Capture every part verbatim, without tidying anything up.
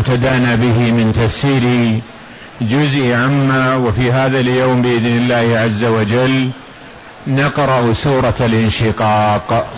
المعتدانا به من تفسير جزء عما، وفي هذا اليوم بإذن الله عز وجل نقرأ سورة الانشقاق.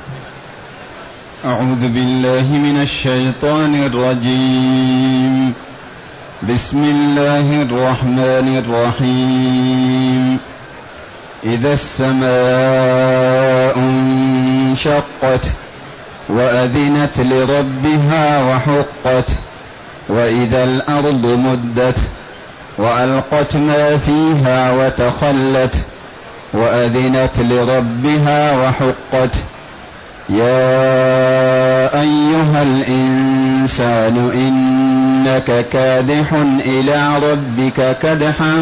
أعوذ بالله من الشيطان الرجيم. بسم الله الرحمن الرحيم. إذا السماء انشقت وأذنت لربها وحقت، وإذا الأرض مدت وألقت ما فيها وتخلت، وأذنت لربها وحقت. يا أيها الإنسان إنك كادح إلى ربك كدحا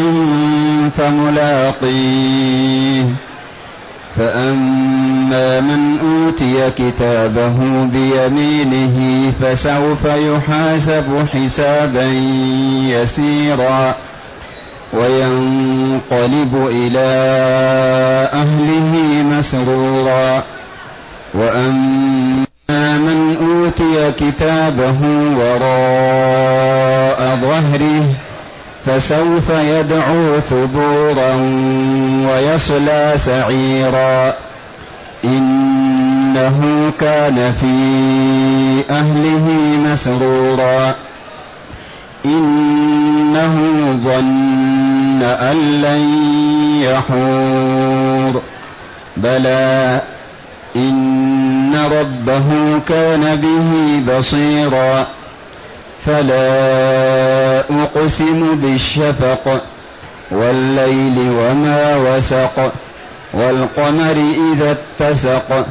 فملاقيه. فأما من أوتي كتابه بيمينه فسوف يحاسب حسابا يسيرا وينقلب إلى أهله مسرورا. وأما من أوتي كتابه وراء ظهره فسوف يدعو ثبورا ويصلى سعيرا. إنه كان في أهله مسرورا. إنه ظن أن لن يحور. بلى إن ربه كان به بصيرا. فلا أقسم بالشفق والليل وما وسق، والقمر إذا اتسق،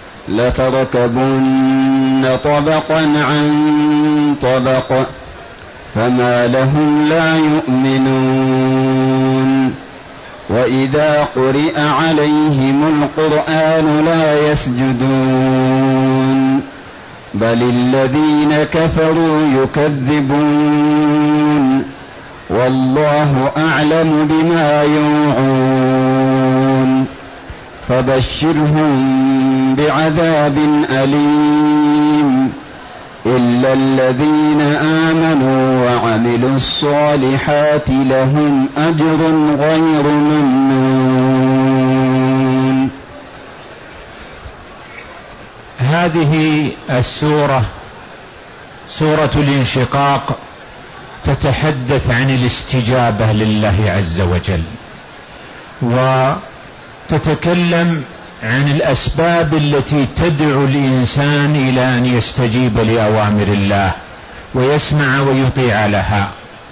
لتركبن طبقا عن طبق، فما لهم لا يؤمنون. وإذا قرئ عليهم القرآن لا يسجدون، بل الذين كفروا يكذبون، والله أعلم بما يوعون. فبشرهم بعذاب أليم إلا الذين آمنوا وعملوا الصالحات لهم أجر غير ممنون. هذه السورة سورة الانشقاق تتحدث عن الاستجابة لله عز وجل، وتتكلم عن الأسباب التي تدعو الإنسان إلى أن يستجيب لأوامر الله ويسمع ويطيع لها،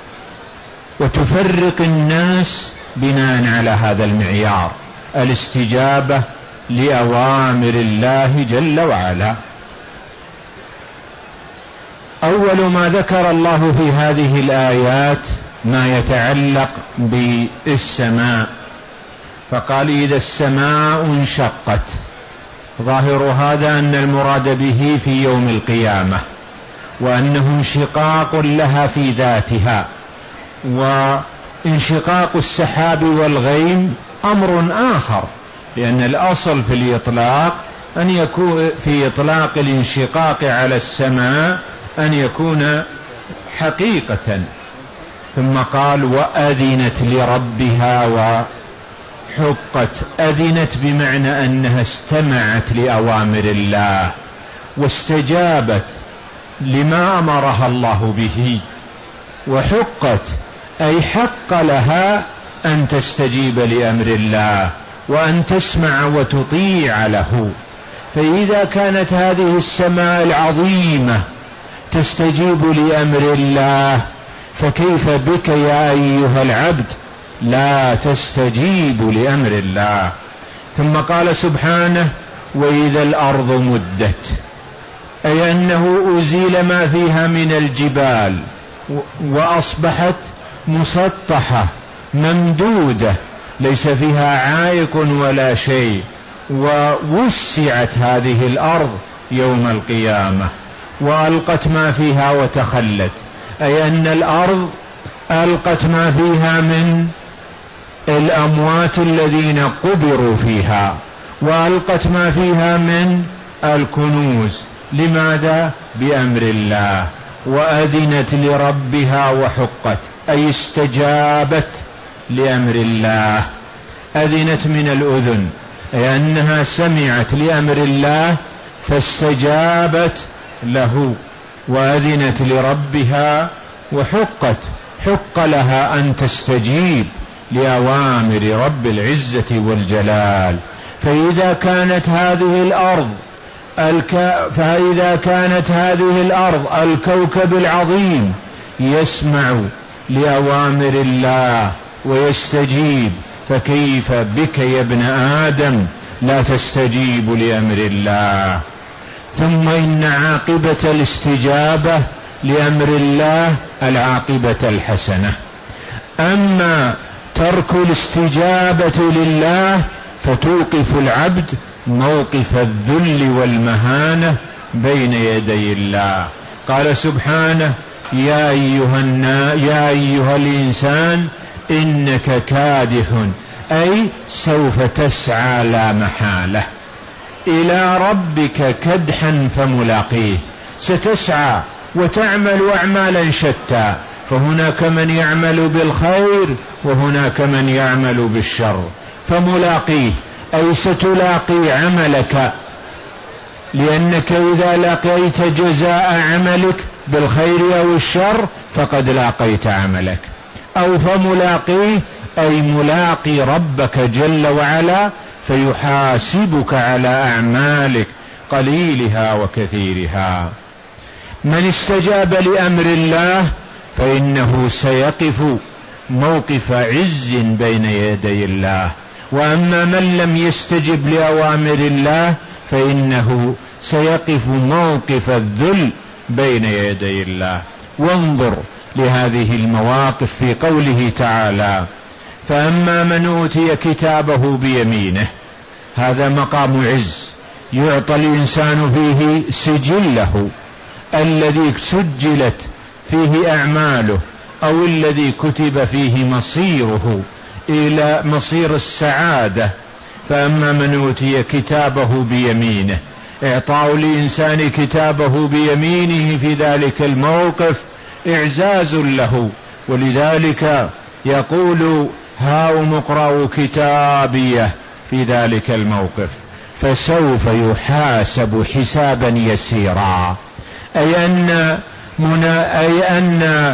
وتفرق الناس بناء على هذا المعيار، الاستجابة لأوامر الله جل وعلا. أول ما ذكر الله في هذه الآيات ما يتعلق بالسماء، فقال إذا السماء انشقت. ظاهر هذا أن المراد به في يوم القيامة، وأنه انشقاق لها في ذاتها. وانشقاق السحاب والغيم أمر آخر، لأن الأصل في الإطلاق أن يكون في إطلاق الانشقاق على السماء أن يكون حقيقة. ثم قال وأذنت لربها وحقت. أذنت بمعنى أنها استمعت لأوامر الله واستجابت لما أمرها الله به. وحقت أي حق لها أن تستجيب لأمر الله وأن تسمع وتطيع له. فإذا كانت هذه السماء العظيمة تستجيب لأمر الله، فكيف بك يا أيها العبد لا تستجيب لأمر الله؟ ثم قال سبحانه وإذا الأرض مدت، أي أنه أزيل ما فيها من الجبال وأصبحت مسطحة ممدودة ليس فيها عائق ولا شيء، ووسعت هذه الأرض يوم القيامة وألقت ما فيها وتخلت، أي أن الأرض ألقت ما فيها من الأموات الذين قبروا فيها، وألقت ما فيها من الكنوز. لماذا؟ بأمر الله. وأذنت لربها وحقت، أي استجابت لأمر الله. أذنت من الأذن، أي أنها سمعت لأمر الله فاستجابت له، وأذنت لربها وحقت، حق لها أن تستجيب لأوامر رب العزة والجلال. فإذا كانت هذه الأرض الك... فإذا كانت هذه الأرض الكوكب العظيم يسمع لأوامر الله ويستجيب، فكيف بك يا ابن آدم لا تستجيب لأمر الله؟ ثم إن عاقبة الاستجابة لأمر الله العاقبة الحسنة. أما ترك الاستجابة لله فتوقف العبد موقف الذل والمهانة بين يدي الله. قال سبحانه: يا أيها, يا أيها الإنسان إنك كادح، أي سوف تسعى لا محالة إلى ربك كدحا فملاقيه. ستسعى وتعمل أعمالا شتى، فهناك من يعمل بالخير وهناك من يعمل بالشر، فملاقيه أي ستلاقي عملك، لأنك إذا لقيت جزاء عملك بالخير أو الشر فقد لاقيت عملك. أو فملاقيه أي ملاقي ربك جل وعلا فيحاسبك على أعمالك قليلها وكثيرها. من استجاب لأمر الله فإنه سيقف موقف عز بين يدي الله، وأما من لم يستجب لأوامر الله فإنه سيقف موقف الذل بين يدي الله. وانظر لهذه المواقف في قوله تعالى: فأما من أوتي كتابه بيمينه، هذا مقام عز يعطى الإنسان فيه سجله الذي سجلت فيه أعماله، أو الذي كتب فيه مصيره إلى مصير السعادة. فأما من أوتي كتابه بيمينه، إعطاء الإنسان كتابه بيمينه في ذلك الموقف إعزاز له، ولذلك يقول: هاؤم اقرءوا كتابيه في ذلك الموقف، فسوف يحاسب حسابا يسيرا. أي أن, منا أي أن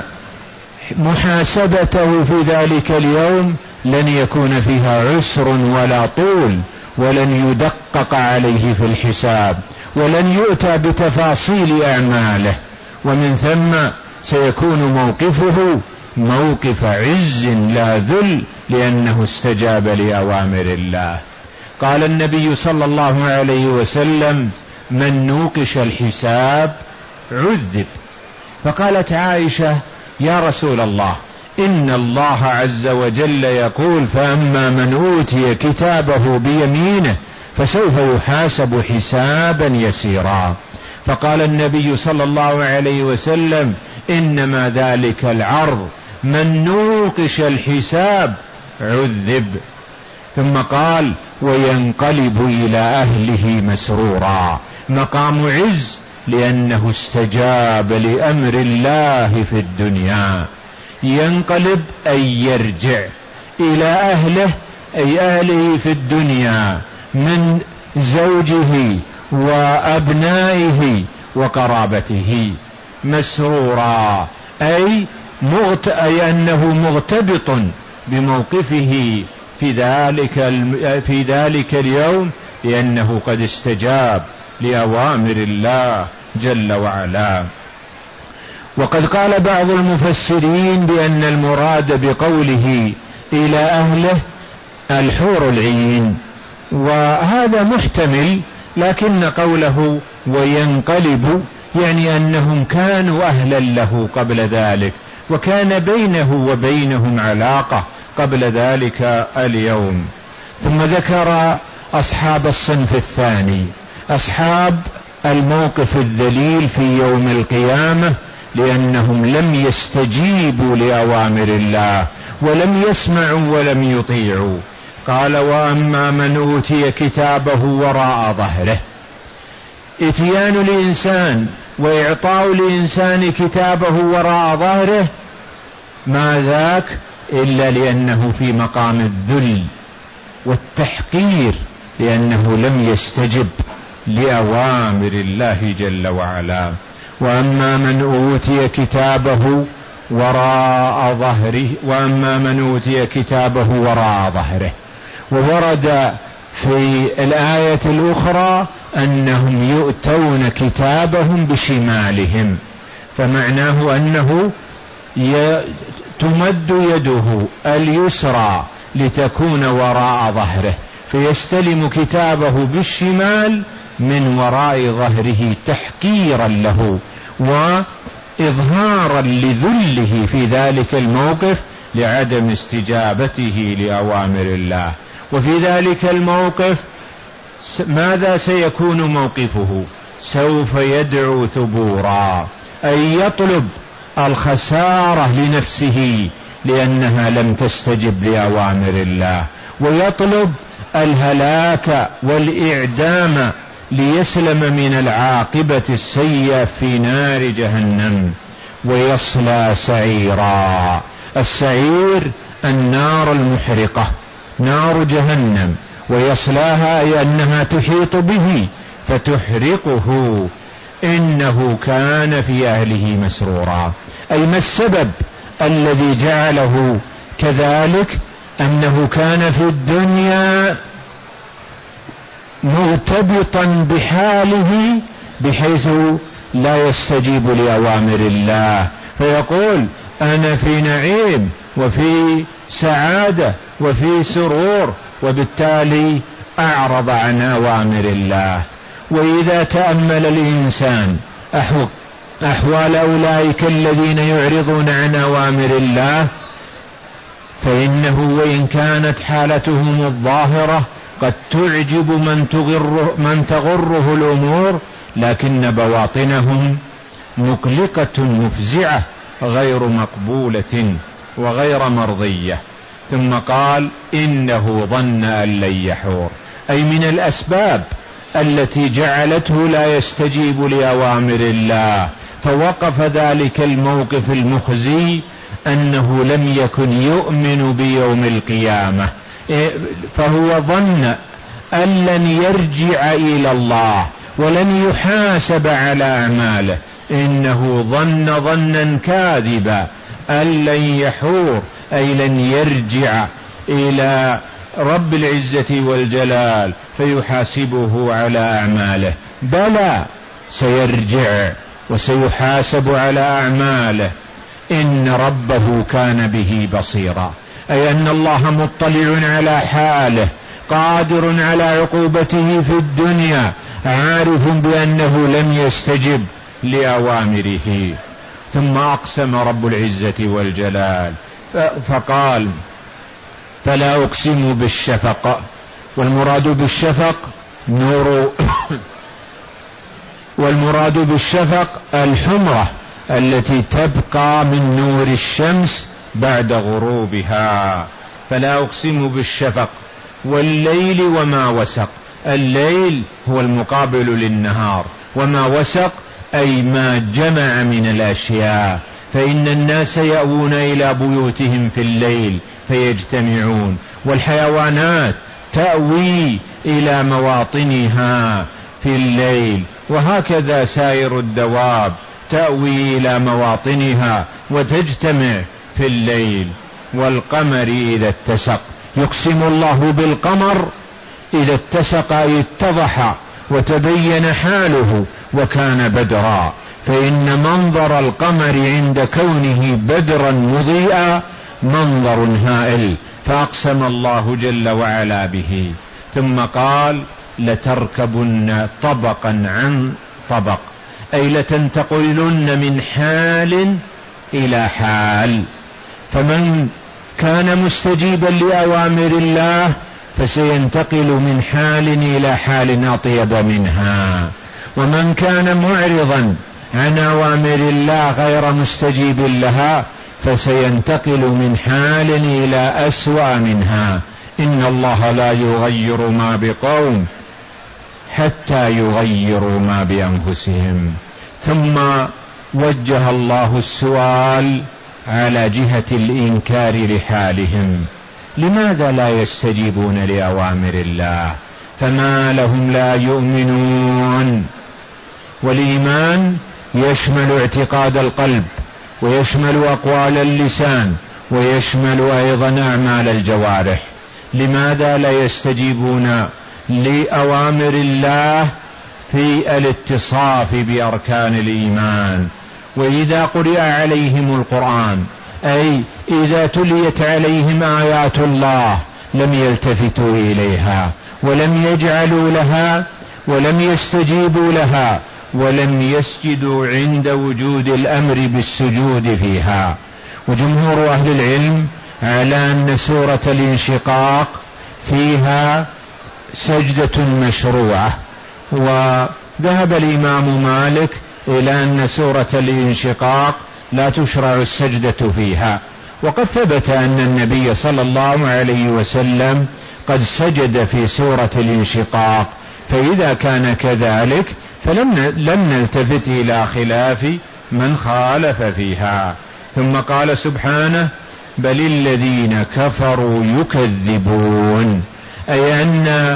محاسبته في ذلك اليوم لن يكون فيها عسر ولا طول، ولن يدقق عليه في الحساب، ولن يؤتى بتفاصيل أعماله، ومن ثم سيكون موقفه موقف عز لا ذل، لأنه استجاب لأوامر الله. قال النبي صلى الله عليه وسلم: من نوقش الحساب عذب. فقالت عائشة: يا رسول الله، إن الله عز وجل يقول: فأما من أوتي كتابه بيمينه فسوف يحاسب حسابا يسيرا. فقال النبي صلى الله عليه وسلم: إنما ذلك العرض، من نوقش الحساب عذب. ثم قال: وينقلب إلى أهله مسرورا. مقام عز لأنه استجاب لأمر الله في الدنيا. ينقلب أي يرجع إلى أهله، أي أهله في الدنيا من زوجه وأبنائه وقرابته، مسرورا أي, مغت... أي أنه مغتبط بموقفه في ذلك, في ذلك اليوم، لأنه قد استجاب لأوامر الله جل وعلا. وقد قال بعض المفسرين بأن المراد بقوله إلى أهله الحور العين، وهذا محتمل، لكن قوله وينقلب يعني أنهم كانوا أهلا له قبل ذلك، وكان بينه وبينهم علاقة قبل ذلك اليوم. ثم ذكر أصحاب الصنف الثاني، أصحاب الموقف الذليل في يوم القيامة، لأنهم لم يستجيبوا لأوامر الله ولم يسمعوا ولم يطيعوا. قال: وأما من أوتي كتابه وراء ظهره. إتيان الإنسان وإعطاء الإنسان كتابه وراء ظهره ما ذاك إلا لأنه في مقام الذل والتحقير، لأنه لم يستجب لأوامر الله جل وعلا. وأما من أوتي كتابه وراء ظهره وأما من أوتي كتابه وراء ظهره وورد في الآية الأخرى أنهم يؤتون كتابهم بشمالهم، فمعناه أنه تمد يده اليسرى لتكون وراء ظهره، فيستلم كتابه بالشمال من وراء ظهره تحقيرا له وإظهارا لذله في ذلك الموقف لعدم استجابته لأوامر الله. وفي ذلك الموقف ماذا سيكون موقفه؟ سوف يدعو ثبورا، أي يطلب الخسارة لنفسه لأنها لم تستجب لأوامر الله، ويطلب الهلاك والإعدام ليسلم من العاقبة السيئة في نار جهنم، ويصلى سعيرا. السعير النار المحرقة، نار جهنم، ويصلاها أي أنها تحيط به فتحرقه. إنه كان في أهله مسرورا، أي ما السبب الذي جعله كذلك؟ أنه كان في الدنيا مرتبطا بحاله بحيث لا يستجيب لأوامر الله، فيقول أنا في نعيم وفي سعادة وفي سرور، وبالتالي أعرض عن أوامر الله. وإذا تأمل الإنسان أحوال أولئك الذين يعرضون عن أوامر الله فإنه وإن كانت حالتهم الظاهرة قد تعجب من تغره, من تغره الأمور، لكن بواطنهم مقلقة مفزعة غير مقبولة وغير مرضية. ثم قال إنه ظن أن لن يحور، أي من الأسباب التي جعلته لا يستجيب لأوامر الله، فوقف ذلك الموقف المخزي أنه لم يكن يؤمن بيوم القيامة، فهو ظن أن لن يرجع إلى الله ولن يحاسب على أعماله. إنه ظن ظنا كاذبا أن لن يحور، أي لن يرجع إلى رب العزة والجلال فيحاسبه على أعماله. بلى، سيرجع وسيحاسب على أعماله. إن ربه كان به بصيرا، أي أن الله مطلع على حاله، قادر على عقوبته في الدنيا، عارف بأنه لم يستجب لأوامره. ثم أقسم رب العزة والجلال فقال فلا أقسم بالشفق، والمراد بالشفق نور والمراد بالشفق الحمرة التي تبقى من نور الشمس بعد غروبها. فلا أقسم بالشفق والليل وما وسق. الليل هو المقابل للنهار، وما وسق أي ما جمع من الأشياء، فإن الناس يأوون إلى بيوتهم في الليل فيجتمعون، والحيوانات تأوي إلى مواطنها في الليل، وهكذا سائر الدواب تأوي إلى مواطنها وتجتمع في الليل. والقمر إذا اتسق، يقسم الله بالقمر إذا اتسق أي اتضح وتبين حاله وكان بدرا، فإن منظر القمر عند كونه بدرا مضيئا منظر هائل، فأقسم الله جل وعلا به. ثم قال لتركبن طبقا عن طبق، أي لتنتقلن من حال إلى حال. فمن كان مستجيبا لأوامر الله فسينتقل من حال إلى حال أطيب منها، ومن كان معرضا عن أوامر الله غير مستجيب لها فسينتقل من حال إلى أسوأ منها. إن الله لا يغير ما بقوم حتى يغيروا ما بأنفسهم. ثم وجه الله السؤال على جهة الإنكار لحالهم: لماذا لا يستجيبون لأوامر الله؟ فما لهم لا يؤمنون. والإيمان يشمل اعتقاد القلب، ويشمل أقوال اللسان، ويشمل أيضا أعمال الجوارح. لماذا لا يستجيبون لأوامر الله في الاتصاف بأركان الإيمان؟ وإذا قرئ عليهم القرآن، أي إذا تليت عليهم آيات الله، لم يلتفتوا إليها، ولم يجعلوا لها، ولم يستجيبوا لها، ولم يسجدوا عند وجود الأمر بالسجود فيها. وجمهور أهل العلم على أن سورة الانشقاق فيها سجدة مشروعة، وذهب الإمام مالك إلى أن سورة الانشقاق لا تشرع السجدة فيها. وقد ثبت أن النبي صلى الله عليه وسلم قد سجد في سورة الانشقاق، فإذا كان كذلك فلم لم نلتفت إلى خلاف من خالف فيها. ثم قال سبحانه: بل الذين كفروا يكذبون، أي أن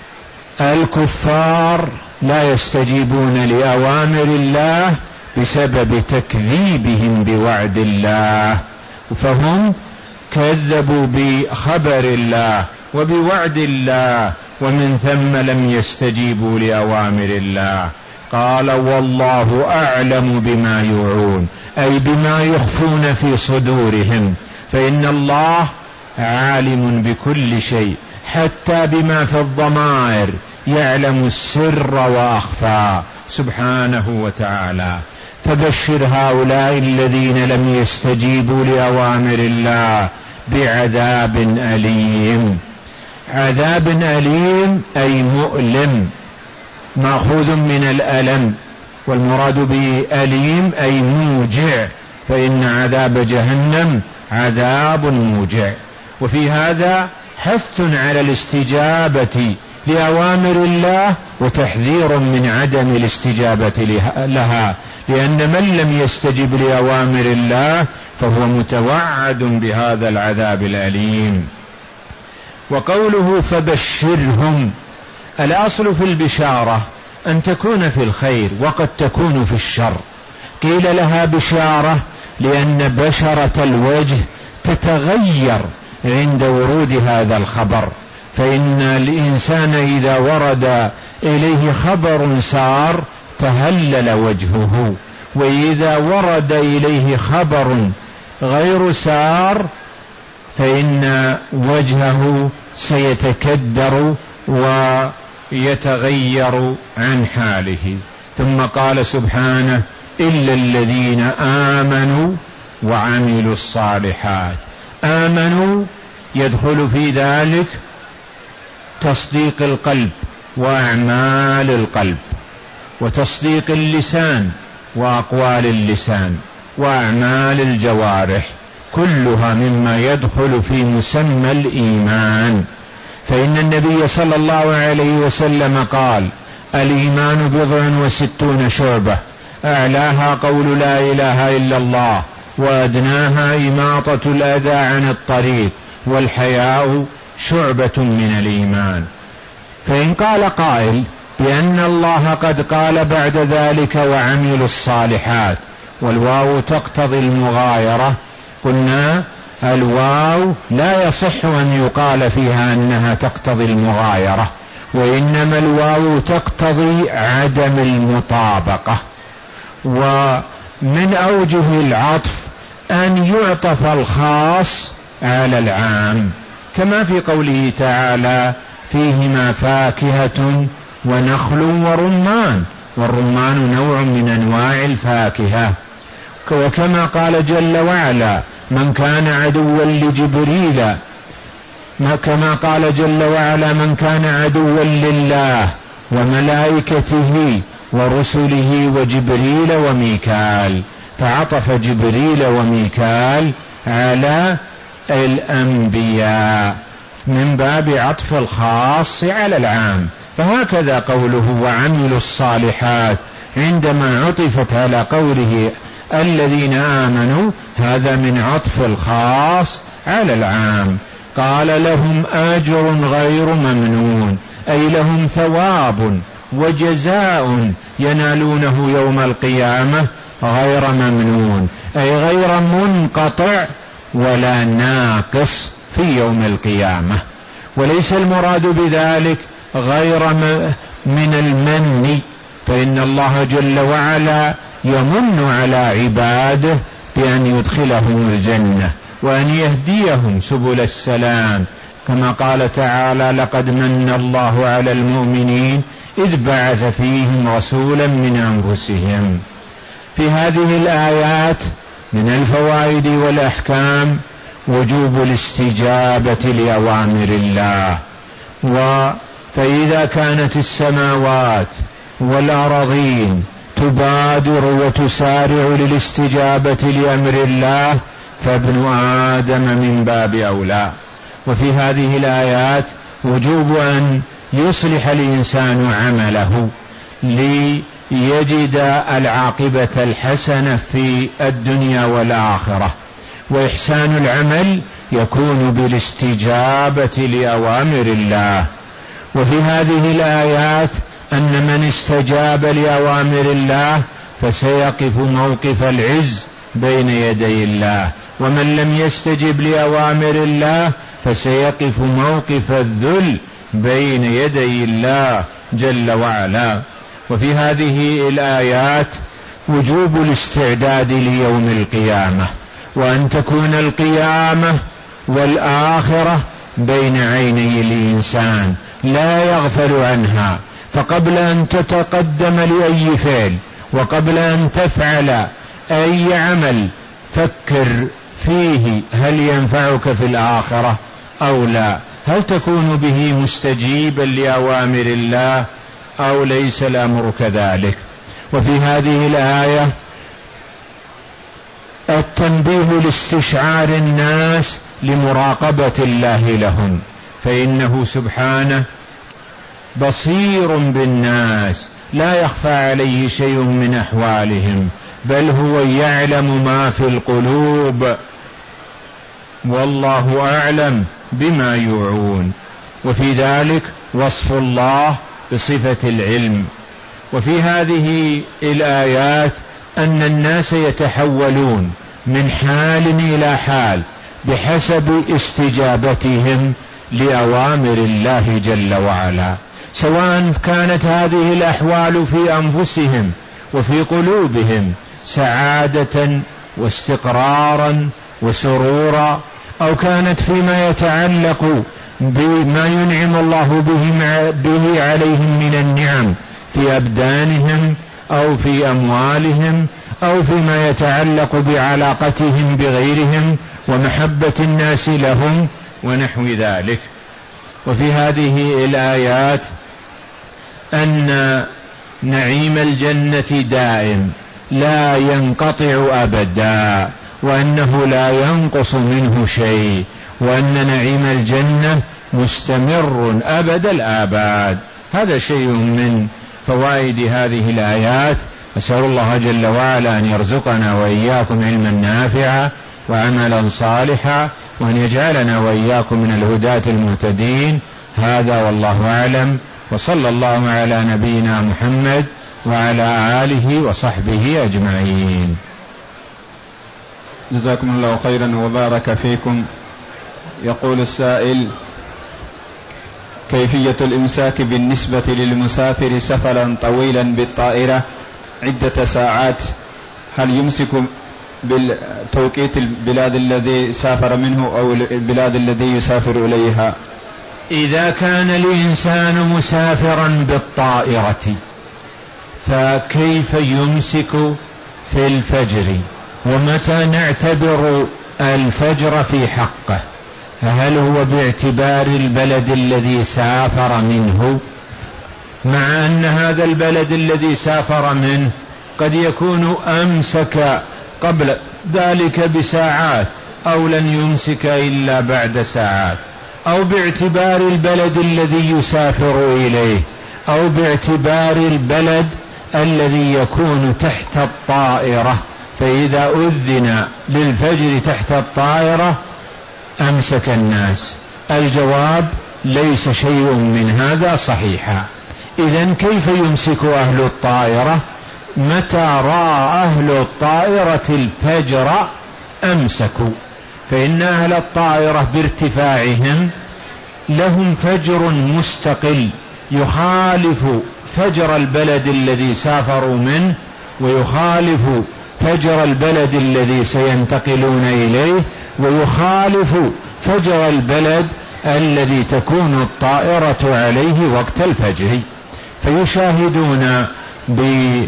الكفار لا يستجيبون لأوامر الله بسبب تكذيبهم بوعد الله، فهم كذبوا بخبر الله وبوعد الله، ومن ثم لم يستجيبوا لأوامر الله. قال: والله أعلم بما يوعون، أي بما يخفون في صدورهم، فإن الله عالم بكل شيء، حتى بما في الضمائر يعلم السر وأخفى سبحانه وتعالى. فبشر هؤلاء الذين لم يستجيبوا لأوامر الله بعذاب أليم. عذاب أليم أي مؤلم، مأخوذ من الألم، والمراد به أليم أي موجع، فإن عذاب جهنم عذاب موجع. وفي هذا حث على الاستجابة لأوامر الله وتحذير من عدم الاستجابة لها، لأن من لم يستجب لأوامر الله فهو متوعد بهذا العذاب الأليم. وقوله فبشرهم، الأصل في البشارة أن تكون في الخير وقد تكون في الشر. قيل لها بشارة لأن بشرة الوجه تتغير عند ورود هذا الخبر، فإن الإنسان إذا ورد إليه خبر سار تهلل وجهه، وإذا ورد إليه خبر غير سار فإن وجهه سيتكدر ويتغير عن حاله. ثم قال سبحانه: إلا الذين آمنوا وعملوا الصالحات. آمنوا يدخل في ذلك تصديق القلب وأعمال القلب، وتصديق اللسان وأقوال اللسان، وأعمال الجوارح، كلها مما يدخل في مسمى الإيمان. فإن النبي صلى الله عليه وسلم قال: الإيمان بضع وستون شعبة، أعلاها قول لا إله إلا الله، وأدناها إماطة الأذى عن الطريق، والحياء شعبة من الإيمان. فإن قال قائل بأن الله قد قال بعد ذلك وعملوا الصالحات، والواو تقتضي المغايرة، قلنا الواو لا يصح أن يقال فيها أنها تقتضي المغايرة، وإنما الواو تقتضي عدم المطابقة. ومن أوجه العطف أن يعطف الخاص على العام، كما في قوله تعالى: فيهما فاكهة ونخل ورمان، والرمان نوع من أنواع الفاكهة. وكما قال جل وعلا: من كان عدوا لجبريل، ما كما قال جل وعلا: من كان عدوا لله وملائكته ورسله وجبريل وميكال، فعطف جبريل وميكال على الأنبياء من باب عطف الخاص على العام. فهكذا قوله وعملوا الصالحات عندما عطفت على قوله الذين آمنوا هذا من عطف الخاص على العام. قال لهم أجر غير ممنون، أي لهم ثواب وجزاء ينالونه يوم القيامة غير ممنون، أي غير منقطع ولا ناقص في يوم القيامة. وليس المراد بذلك غير من المن، فإن الله جل وعلا يمن على عباده بأن يدخلهم الجنة وأن يهديهم سبل السلام، كما قال تعالى لقد من الله على المؤمنين إذ بعث فيهم رسولا من أنفسهم. في هذه الآيات من الفوائد والأحكام وجوب الاستجابة لأوامر الله، فإذا كانت السماوات والأراضين تبادر وتسارع للاستجابة لأمر الله فابن آدم من باب أولى. وفي هذه الآيات وجوب أن يصلح الإنسان عمله ليجد العاقبة الحسنة في الدنيا والآخرة، وإحسان العمل يكون بالاستجابة لأوامر الله. وفي هذه الآيات أن من استجاب لأوامر الله فسيقف موقف العز بين يدي الله، ومن لم يستجب لأوامر الله فسيقف موقف الذل بين يدي الله جل وعلا. وفي هذه الآيات وجوب الاستعداد ليوم القيامة، وأن تكون القيامة والآخرة بين عيني الإنسان لا يغفل عنها، فقبل أن تتقدم لأي فعل وقبل أن تفعل أي عمل فكر فيه هل ينفعك في الآخرة أو لا، هل تكون به مستجيبا لأوامر الله أو ليس الأمر كذلك. وفي هذه الآية التنبيه لاستشعار الناس لمراقبة الله لهم، فإنه سبحانه بصير بالناس لا يخفى عليه شيء من أحوالهم، بل هو يعلم ما في القلوب والله أعلم بما يوعون. وفي ذلك وصف الله بصفة العلم. وفي هذه الآيات أن الناس يتحولون من حال إلى حال بحسب استجابتهم لأوامر الله جل وعلا، سواء كانت هذه الأحوال في أنفسهم وفي قلوبهم سعادة واستقرارا وسرورا، أو كانت فيما يتعلق بما ينعم الله به عليهم من النعم في أبدانهم أو في أموالهم، أو فيما يتعلق بعلاقتهم بغيرهم ومحبة الناس لهم ونحو ذلك. وفي هذه الآيات أن نعيم الجنة دائم لا ينقطع أبدا، وأنه لا ينقص منه شيء، وأن نعيم الجنة مستمر أبد الآباد. هذا شيء من فوائد هذه الآيات. أسأل الله جل وعلا أن يرزقنا وإياكم علما نافعا وعملا صالحا، وأن يجعلنا وإياكم من الهداة المهتدين. هذا والله أعلم، وصلى الله على نبينا محمد وعلى آله وصحبه أجمعين. جزاكم الله خيرا وبارك فيكم. يقول السائل: كيفية الإمساك بالنسبة للمسافر سفرا طويلا بالطائرة عدة ساعات؟ هل يمسك بالتوقيت البلاد الذي سافر منه أو البلاد الذي يسافر إليها؟ إذا كان الإنسان مسافرا بالطائرة فكيف يمسك في الفجر؟ ومتى نعتبر الفجر في حقه؟ هل هو باعتبار البلد الذي سافر منه، مع أن هذا البلد الذي سافر منه قد يكون أمسك قبل ذلك بساعات أو لن يمسك إلا بعد ساعات، أو باعتبار البلد الذي يسافر إليه، أو باعتبار البلد الذي يكون تحت الطائرة، فإذا أذن للفجر تحت الطائرة أمسك الناس. الجواب: ليس شيء من هذا صحيحا. إذن كيف يمسك أهل الطائرة؟ متى رأى أهل الطائرة الفجر أمسكوا، فإن أهل الطائرة بارتفاعهم لهم فجر مستقل يخالف فجر البلد الذي سافروا منه، ويخالف فجر البلد الذي سينتقلون إليه، ويخالف فجر البلد الذي تكون الطائرة عليه وقت الفجر، فيشاهدون ب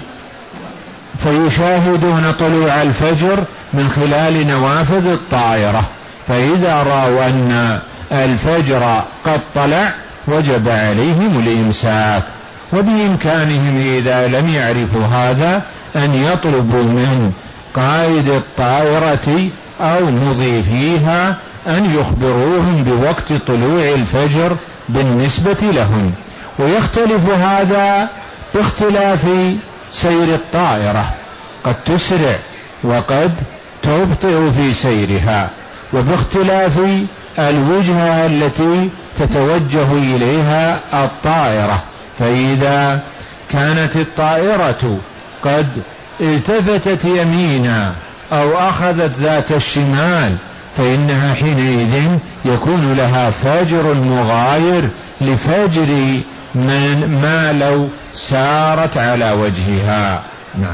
فيشاهدون طلوع الفجر من خلال نوافذ الطائرة، فإذا رأوا أن الفجر قد طلع وجب عليهم الإمساك. وبإمكانهم إذا لم يعرفوا هذا أن يطلبوا من قائد الطائرة أو مضيفيها أن يخبروهم بوقت طلوع الفجر بالنسبة لهم. ويختلف هذا باختلاف سير الطائرة، قد تسرع وقد تبطئ في سيرها، وباختلاف الوجهة التي تتوجه إليها الطائرة. فإذا كانت الطائرة قد التفتت يمينا أو أخذت ذات الشمال فإنها حينئذ يكون لها فجر مغاير لفجر من ما لو سارت على وجهها. نعم.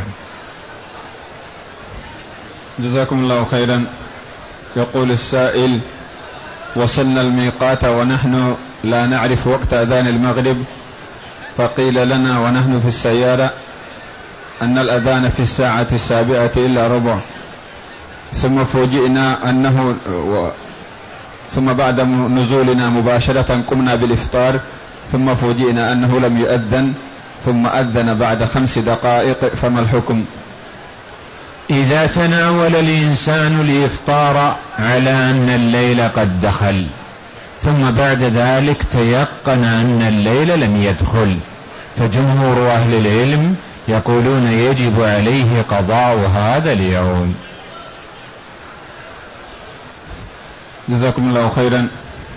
جزاكم الله خيرا. يقول السائل: وصلنا الميقات ونحن لا نعرف وقت أذان المغرب، فقيل لنا ونحن في السيارة أن الأذان في الساعة السابعة إلا ربع، ثم فوجئنا أنه و... ثم بعد نزولنا مباشرة قمنا بالإفطار، ثم فوجئنا أنه لم يؤذن، ثم أذن بعد خمس دقائق، فما الحكم؟ إذا تناول الإنسان الإفطار على أن الليل قد دخل، ثم بعد ذلك تيقن أن الليل لم يدخل، فجمهور أهل العلم يقولون يجب عليه قضاء هذا اليوم. جزاكم الله خيرا.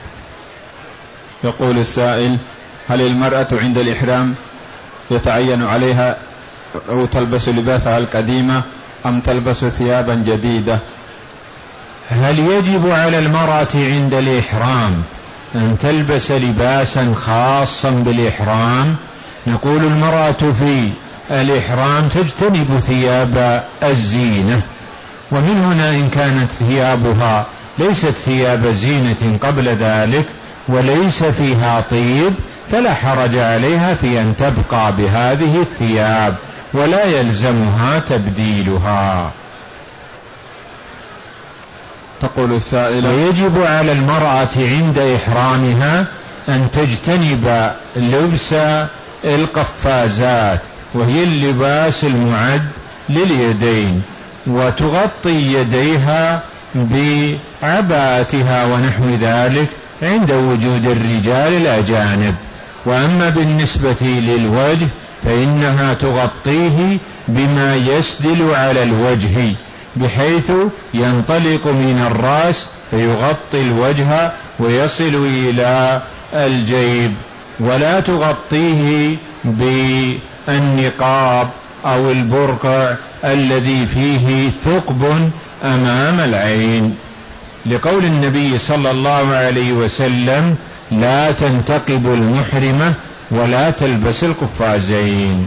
يقول السائل: هل المرأة عند الإحرام يتعين عليها أو تلبس لباسها القديمة أم تلبس ثيابا جديدة؟ هل يجب على المرأة عند الإحرام أن تلبس لباسا خاصا بالإحرام؟ نقول المرأة في الإحرام تجتنب ثياب الزينة، ومن هنا إن كانت ثيابها ليست ثياب زينة قبل ذلك وليس فيها طيب فلا حرج عليها في أن تبقى بهذه الثياب ولا يلزمها تبديلها. تقول السائلة: ويجب على المرأة عند إحرامها أن تجتنب لبس القفازات، وهي اللباس المعد لليدين، وتغطي يديها بعباءتها ونحو ذلك عند وجود الرجال الأجانب. وأما بالنسبة للوجه فإنها تغطيه بما يسدل على الوجه بحيث ينطلق من الرأس فيغطي الوجه ويصل إلى الجيب، ولا تغطيه بالنقاب أو البرقع الذي فيه ثقب أمام العين، لقول النبي صلى الله عليه وسلم: لا تنتقب المحرمة ولا تلبس القفازين.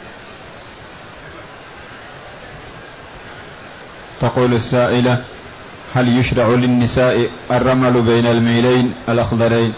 تقول السائلة: هل يشرع للنساء الرمل بين الميلين الأخضرين؟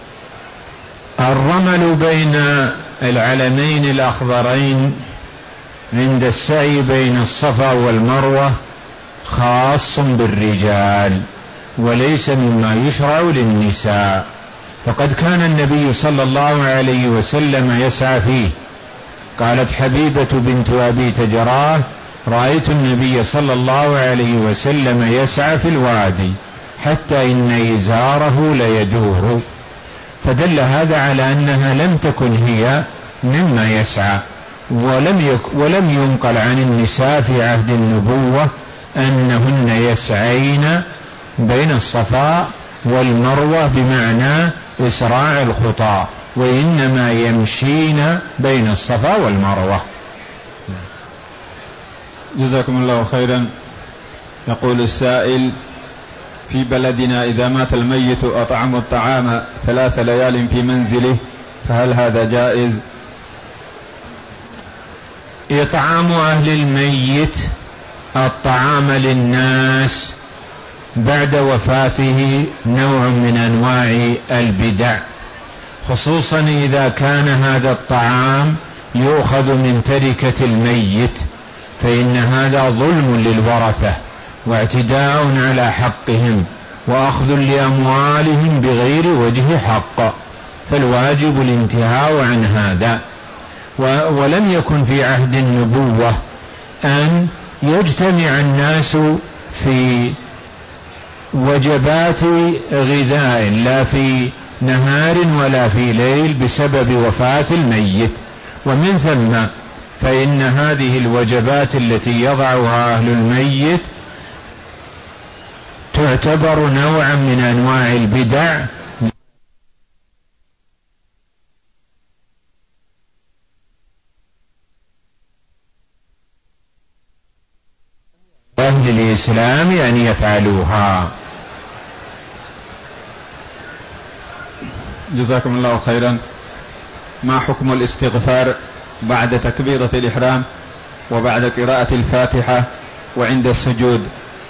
الرمل بين العلمين الأخضرين عند السعي بين الصفا والمروة خاص بالرجال وليس مما يشرع للنساء، فقد كان النبي صلى الله عليه وسلم يسعى فيه. قالت حبيبة بنت أبي تجراه: رأيت النبي صلى الله عليه وسلم يسعى في الوادي حتى إن إزاره ليدور، فدل هذا على أنها لم تكن هي مما يسعى. ولم, يك ولم ينقل عن النساء في عهد النبوة أنهن يسعين بين الصفا والمروة بمعنى إسراع الخطى، وإنما يمشين بين الصفا والمروة. جزاكم الله خيرا. يقول السائل: في بلدنا إذا مات الميت أطعموا الطعام ثلاث ليال في منزله، فهل هذا جائز؟ إطعام أهل الميت الطعام للناس بعد وفاته نوع من أنواع البدع، خصوصا إذا كان هذا الطعام يؤخذ من تركة الميت، فإن هذا ظلم للورثة واعتداء على حقهم وأخذ لأموالهم بغير وجه حق، فالواجب الانتهاء عن هذا. ولم يكن في عهد النبوة أن يجتمع الناس في وجبات غذاء لا في نهار ولا في ليل بسبب وفاة الميت، ومن ثم فإن هذه الوجبات التي يضعها أهل الميت تعتبر نوعا من أنواع البدع أهل الإسلام أن يفعلوها. جزاكم الله خيرا. ما حكم الاستغفار بعد تكبيرة الإحرام وبعد قراءة الفاتحة وعند السجود؟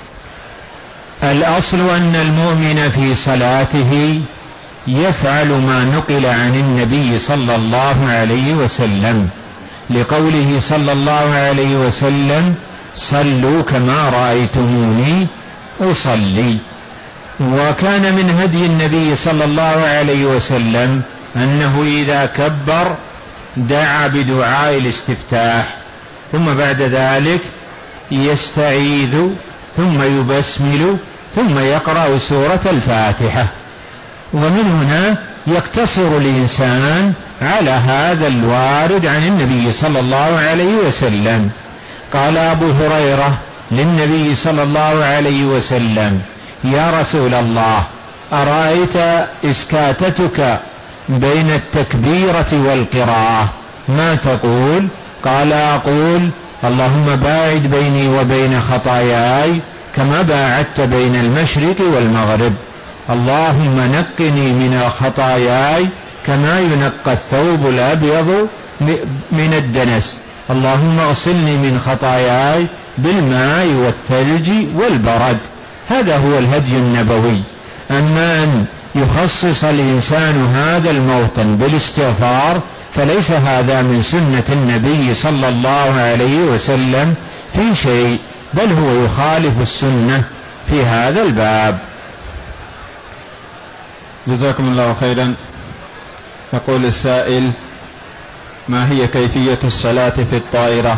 الأصل أن المؤمن في صلاته يفعل ما نقل عن النبي صلى الله عليه وسلم، لقوله صلى الله عليه وسلم: صلوا كما رأيتموني أصلي. وكان من هدي النبي صلى الله عليه وسلم أنه إذا كبر دعا بدعاء الاستفتاح، ثم بعد ذلك يستعيذ ثم يبسمل ثم يقرأ سورة الفاتحة. ومن هنا يقتصر الإنسان على هذا الوارد عن النبي صلى الله عليه وسلم. قال أبو هريرة للنبي صلى الله عليه وسلم: يا رسول الله، أرأيت إسكاتتك بين التكبيرة والقراءة ما تقول؟ قال: أقول: اللهم باعد بيني وبين خطاياي كما باعدت بين المشرق والمغرب، اللهم نقني من خطاياي كما ينقى الثوب الأبيض من الدنس، اللهم اغسلني من خطاياي بالماء والثلج والبرد. هذا هو الهدي النبوي. أما أن يخصص الإنسان هذا الموطن بالاستغفار فليس هذا من سنة النبي صلى الله عليه وسلم في شيء، بل هو يخالف السنة في هذا الباب. جزاكم الله خيرا. يقول السائل: ما هي كيفية الصلاة في الطائرة؟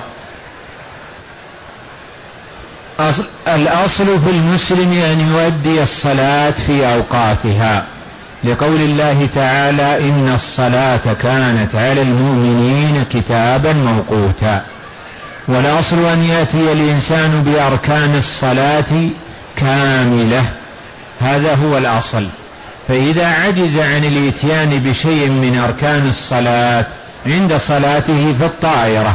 الأصل في المسلم أن يؤدي الصلاة في أوقاتها، لقول الله تعالى: إن الصلاة كانت على المؤمنين كتابا موقوتا. والأصل أن يأتي الإنسان بأركان الصلاة كاملة، هذا هو الأصل. فإذا عجز عن الإتيان بشيء من أركان الصلاة عند صلاته في الطائرة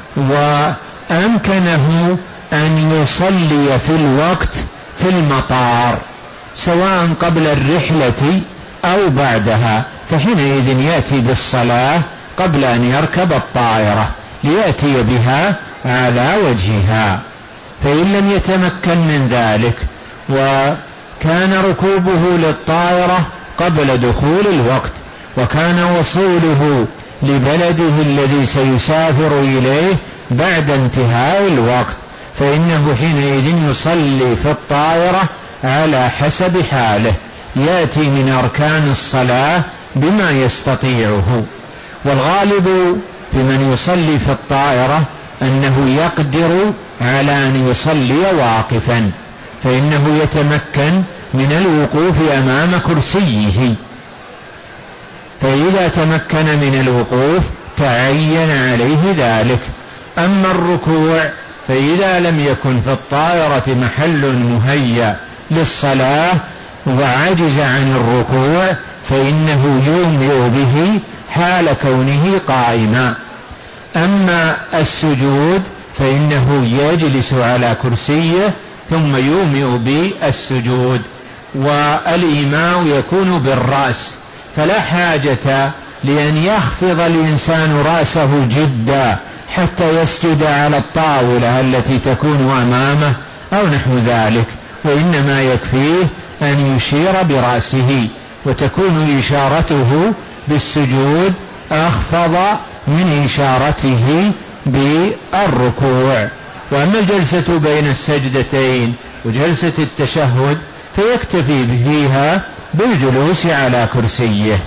وأمكنه أن يصلي في الوقت في المطار سواء قبل الرحلة أو بعدها، فحينئذ يأتي بالصلاة قبل أن يركب الطائرة ليأتي بها على وجهها. فإن لم يتمكن من ذلك وكان ركوبه للطائرة قبل دخول الوقت وكان وصوله لبلده الذي سيسافر إليه بعد انتهاء الوقت، فإنه حينئذ يصلي في الطائرة على حسب حاله، يأتي من أركان الصلاة بما يستطيعه. والغالب في من يصلي في الطائرة أنه يقدر على أن يصلي واقفا، فإنه يتمكن من الوقوف أمام كرسيه، فإذا تمكن من الوقوف تعين عليه ذلك. أما الركوع فإذا لم يكن في الطائرة محل مهيأ للصلاة وعجز عن الركوع فإنه يومئ به حال كونه قائما. أما السجود فإنه يجلس على كرسيه ثم يومئ بالسجود، والإيماء يكون بالرأس، فلا حاجة لأن يخفض الإنسان رأسه جدا حتى يسجد على الطاولة التي تكون أمامه أو نحو ذلك، وإنما يكفيه أن يشير برأسه، وتكون إشارته بالسجود أخفض من إشارته بالركوع. وأما الجلسة بين السجدتين وجلسة التشهد فيكتفي فيها بالجلوس على كرسيه.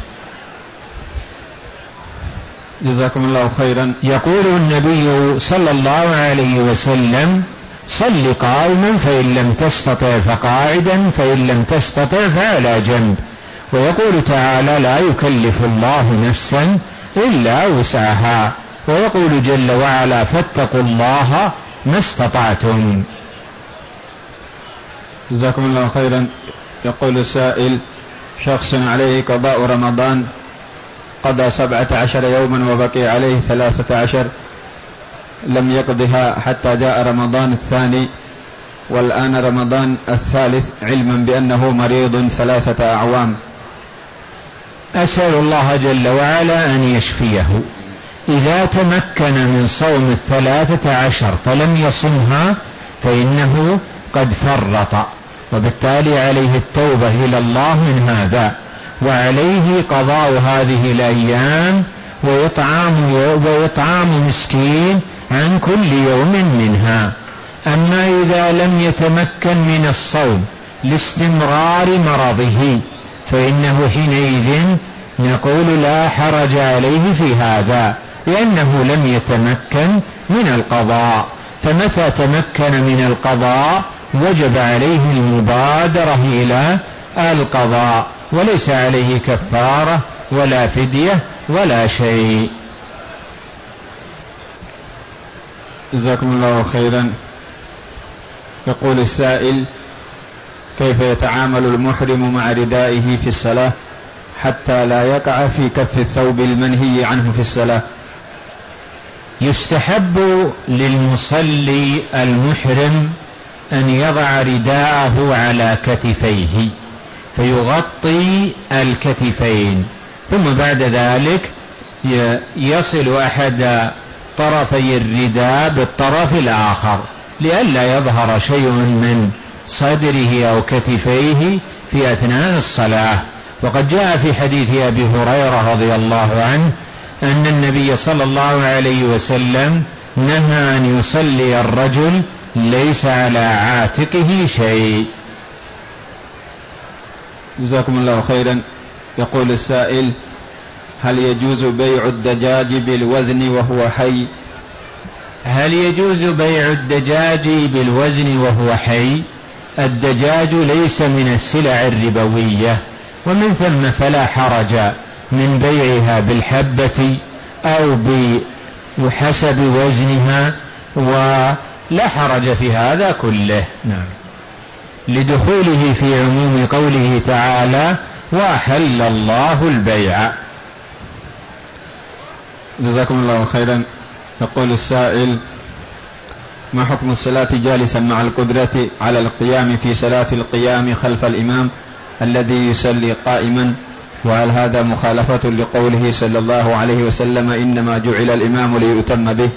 جزاكم الله خيرا. يقول النبي صلى الله عليه وسلم: صل قائما فإن لم تستطع فقاعدا فإن لم تستطع فعلى جنب. ويقول تعالى: لا يكلف الله نفسا إلا وسعها. ويقول جل وعلا: فاتقوا الله ما استطعتم. جزاكم الله خيرا. يقول السائل: شخص عليه قضاء رمضان، قضى سبعة عشر يوما وبقي عليه ثلاثة عشر، لم يقضها حتى جاء رمضان الثاني والآن رمضان الثالث، علما بأنه مريض ثلاثة أعوام. أسأل الله جل وعلا أن يشفيه. إذا تمكن من صوم الثلاثة عشر فلم يصمها فإنه قد فرط، وبالتالي عليه التوبة إلى الله من هذا، وعليه قضاء هذه الأيام وإطعام, وإطعام مسكين عن كل يوم منها. أما إذا لم يتمكن من الصوم لاستمرار مرضه فإنه حينئذ نقول لا حرج عليه في هذا، لأنه لم يتمكن من القضاء. فمتى تمكن من القضاء وجب عليه المبادرة إلى القضاء، وليس عليه كفارة ولا فدية ولا شيء. جزاكم الله خيرا. يقول السائل: كيف يتعامل المحرم مع ردائه في الصلاة حتى لا يقع في كف الثوب المنهي عنه في الصلاة؟ يستحب للمصلي المحرم أن يضع رداءه على كتفيه فيغطي الكتفين، ثم بعد ذلك يصل أحد طرفي الرداء بالطرف الآخر لئلا يظهر شيء من صدره أو كتفيه في أثناء الصلاة. وقد جاء في حديث أبي هريرة رضي الله عنه أن النبي صلى الله عليه وسلم نهى أن يصلي الرجل ليس على عاتقه شيء. جزاكم الله خيرا. يقول السائل: هل يجوز بيع الدجاج بالوزن وهو حي؟ هل يجوز بيع الدجاج بالوزن وهو حي؟ الدجاج ليس من السلع الربوية، ومن ثم فلا حرج من بيعها بالحبة أو بحسب وزنها، ولا حرج في هذا كله. نعم. لدخوله في عموم قوله تعالى: وأحل الله البيع. جزاكم الله خيرا. يقول السائل: ما حكم الصلاة جالسا مع القدرة على القيام في صلاة القيام خلف الإمام الذي يصلي قائما؟ وهل هذا مخالفة لقوله صلى الله عليه وسلم: إنما جعل الإمام ليؤتم به؟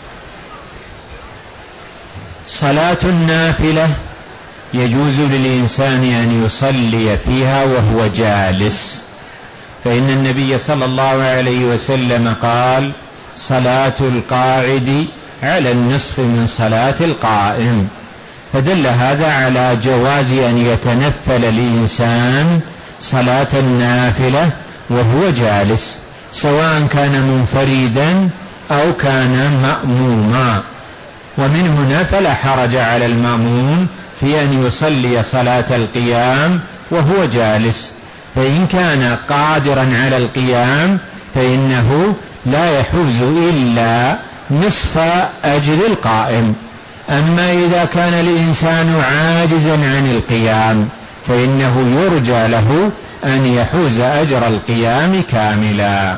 صلاة النافلة يجوز للإنسان أن يصلي فيها وهو جالس، فإن النبي صلى الله عليه وسلم قال: صلاة القاعد على النصف من صلاة القائم. فدل هذا على جواز أن يتنفل الإنسان صلاة النافلة وهو جالس، سواء كان منفردا أو كان مأموما. ومن هنا فلا حرج على المأموم في أن يصلي صلاة القيام وهو جالس، فإن كان قادرا على القيام فإنه لا يحوز إلا نصف أجر القائم. أما إذا كان الإنسان عاجزا عن القيام فإنه يرجى له أن يحوز أجر القيام كاملا.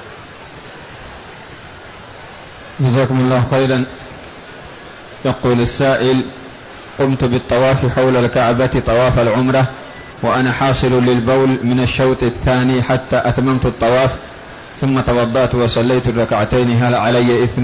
جزاكم الله خيرا. يقول السائل: قمت بالطواف حول الكعبة طواف العمرة وأنا حاصل للبول من الشوط الثاني حتى أتممت الطواف، ثم توضأت وصليت الركعتين، هل علي إثم؟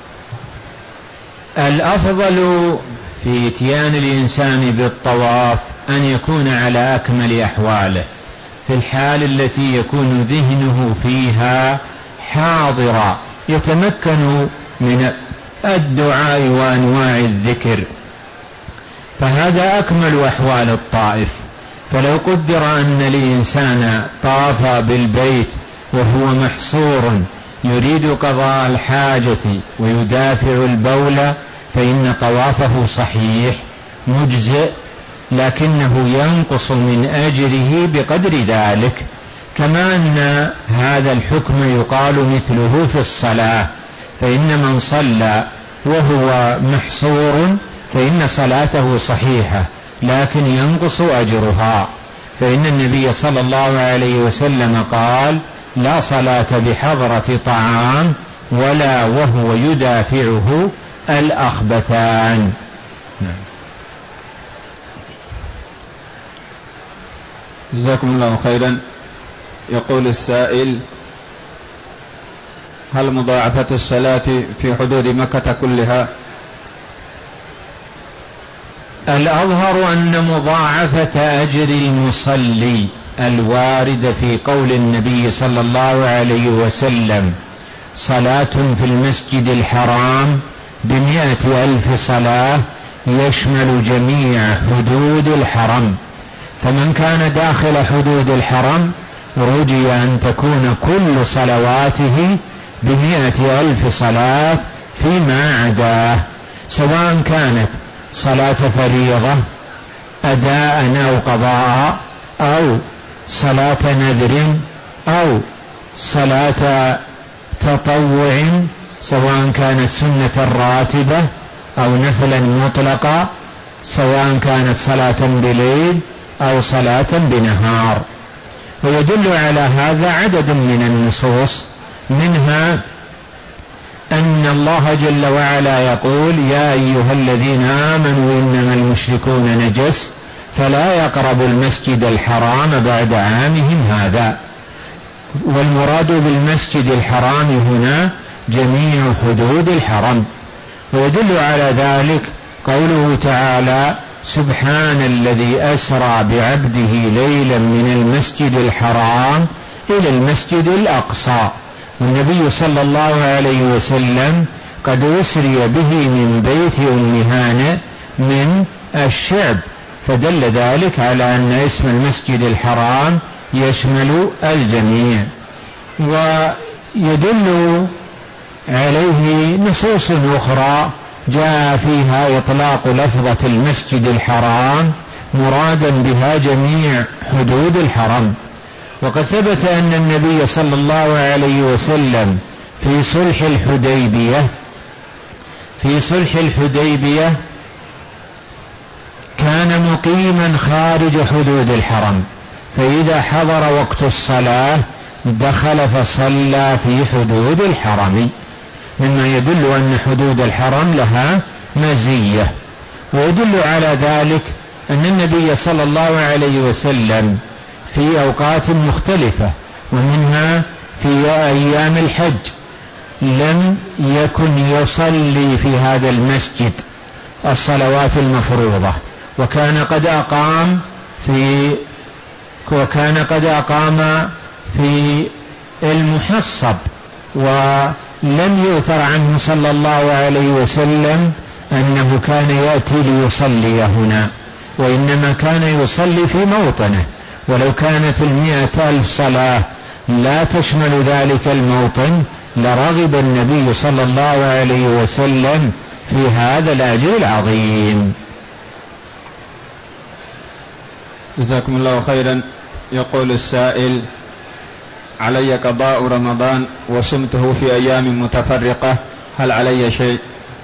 الأفضل في إتيان الإنسان بالطواف أن يكون على أكمل أحواله، في الحال التي يكون ذهنه فيها حاضرا يتمكن من الدعاء وأنواع الذكر، فهذا أكمل أحوال الطائف. فلو قدر أن الإنسان طاف بالبيت وهو محصور يريد قضاء الحاجة ويدافع البول فإن طوافه صحيح مجزئ، لكنه ينقص من أجره بقدر ذلك. كما أن هذا الحكم يقال مثله في الصلاة، فإن من صلى وهو محصور فإن صلاته صحيحة لكن ينقص أجرها، فإن النبي صلى الله عليه وسلم قال: لا صلاة بحضرة طعام ولا وهو يدافعه الأخبثان. جزاكم الله خيرا. يقول السائل: هل مضاعفة الصلاة في حدود مكة كلها؟ الأظهر أن مضاعفة أجر المصلي الوارد في قول النبي صلى الله عليه وسلم: صلاة في المسجد الحرام بمئة ألف صلاة، يشمل جميع حدود الحرم. فمن كان داخل حدود الحرم رجي أن تكون كل صلواته بمئة ألف صلاة فيما عداه، سواء كانت صلاة فريضة أداء أو قضاء، أو صلاة نذر، أو صلاة تطوع سواء كانت سنة راتبة أو نفلا مطلقا، سواء كانت صلاة بليل أو صلاة بنهار. ويدل على هذا عدد من النصوص، منها أن الله جل وعلا يقول: يا أيها الذين آمنوا إنما المشركون نجس فلا يقربوا المسجد الحرام بعد عامهم هذا. والمراد بالمسجد الحرام هنا جميع حدود الحرم. ويدل على ذلك قوله تعالى: سبحان الذي أسرى بعبده ليلا من المسجد الحرام إلى المسجد الأقصى. والنبي صلى الله عليه وسلم قد أسري به من بيت أم هانئ من الشعب، فدل ذلك على أن اسم المسجد الحرام يشمل الجميع. ويدل عليه نصوص أخرى جاء فيها إطلاق لفظة المسجد الحرام مرادا بها جميع حدود الحرم. وقد ثبت أن النبي صلى الله عليه وسلم في صلح الحديبية في صلح الحديبية كان مقيما خارج حدود الحرم، فإذا حضر وقت الصلاة دخل فصلى في حدود الحرم، مما يدل أن حدود الحرم لها مزية. ويدل على ذلك أن النبي صلى الله عليه وسلم في أوقات مختلفة، ومنها في أيام الحج، لم يكن يصلي في هذا المسجد الصلوات المفروضة، وكان قد أقام في وكان قد أقام في المحصب، ولم يؤثر عنه صلى الله عليه وسلم أنه كان يأتي ليصلي هنا، وإنما كان يصلي في موطنه. ولو كانت المئة ألف صلاة لا تشمل ذلك الموطن لرغب النبي صلى الله عليه وسلم في هذا الأجر العظيم. جزاكم الله خيرا. يقول السائل: علي قضاء رمضان وصمته في أيام متفرقة، هل علي شيء؟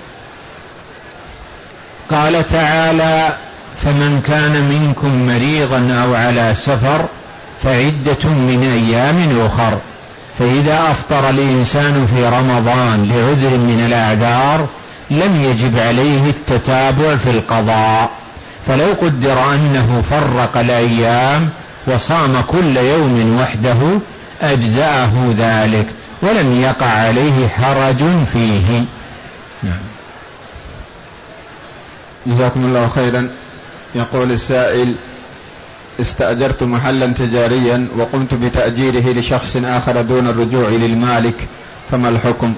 قال تعالى: فمن كان منكم مريضا أو على سفر فعدة من أيام أخر. فإذا أفطر الإنسان في رمضان لعذر من الأعذار لم يجب عليه التتابع في القضاء، فلو قدر أنه فرق الأيام وصام كل يوم وحده أجزأه ذلك ولم يقع عليه حرج فيه. نعم. جزاكم الله خيرا. يقول السائل: استأجرت محلا تجاريا وقمت بتأجيره لشخص آخر دون الرجوع للمالك، فما الحكم؟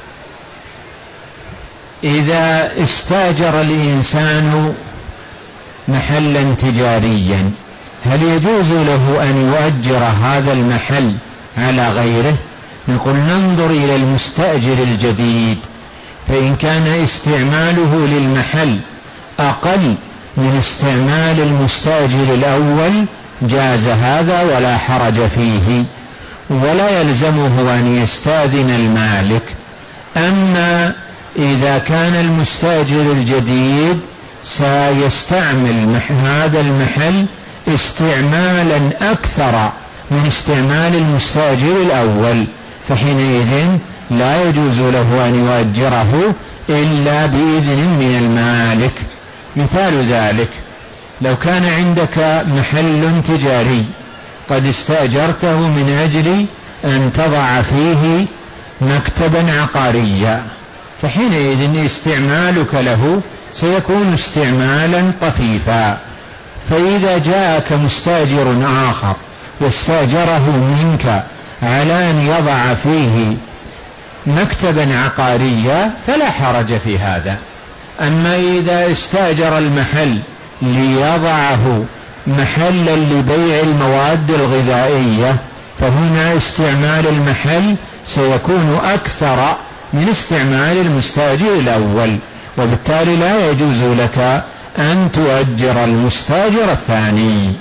إذا استأجر الإنسان محلا تجاريا هل يجوز له أن يؤجر هذا المحل على غيره؟ نقول ننظر إلى المستأجر الجديد، فإن كان استعماله للمحل أقل من استعمال المستأجر الأول جاز هذا ولا حرج فيه، ولا يلزمه أن يستأذن المالك. أما إذا كان المستأجر الجديد سيستعمل هذا المحل استعمالا أكثر من استعمال المستأجر الأول، فحينئذ لا يجوز له أن يؤجره إلا بإذن من المالك. مثال ذلك: لو كان عندك محل تجاري قد استأجرته من أجل أن تضع فيه مكتبا عقاريا، فحينئذ استعمالك له سيكون استعمالا طفيفا. فإذا جاءك مستأجر آخر واستأجره منك على أن يضع فيه مكتبا عقاريا فلا حرج في هذا. أما إذا استأجر المحل ليضعه محلا لبيع المواد الغذائية فهنا استعمال المحل سيكون أكثر من استعمال المستأجر الأول، وبالتالي لا يجوز لك أن تؤجر المستأجر الثاني.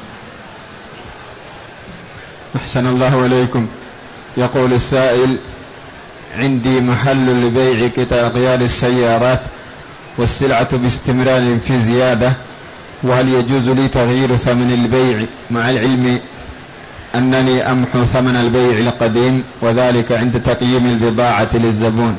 أحسن الله إليكم. يقول السائل: عندي محل لبيع قطع غيار السيارات والسلعة باستمرار في زيادة، وهل يجوز لي تغيير ثمن البيع مع العلم أنني أمحو ثمن البيع القديم وذلك عند تقييم البضاعة للزبون؟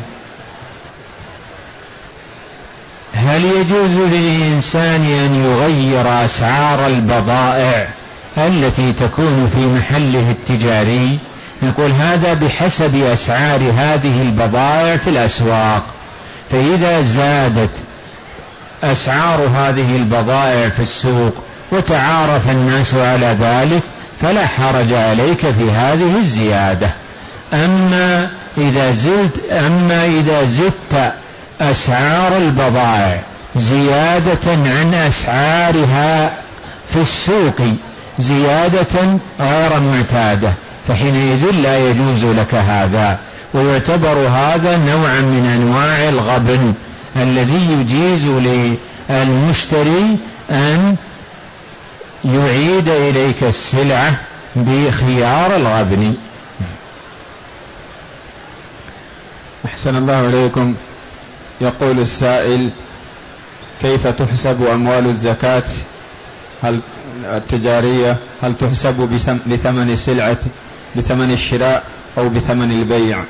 هل يجوز للإنسان أن يغير أسعار البضائع التي تكون في محله التجاري؟ نقول هذا بحسب أسعار هذه البضائع في الأسواق، فإذا زادت أسعار هذه البضائع في السوق وتعارف الناس على ذلك فلا حرج عليك في هذه الزيادة. أما إذا زدت أما إذا زدت أسعار البضائع زيادة عن أسعارها في السوق زيادة غير معتادة فحينئذ لا يجوز لك هذا، ويعتبر هذا نوعا من أنواع الغبن الذي يجيز للمشتري أن يعيد إليك السلعة بخيار الغبن. أحسن الله إليكم. يقول السائل: كيف تحسب أموال الزكاة هل التجارية؟ هل تحسب بثمن السلعة بثمن الشراء أو بثمن البيع؟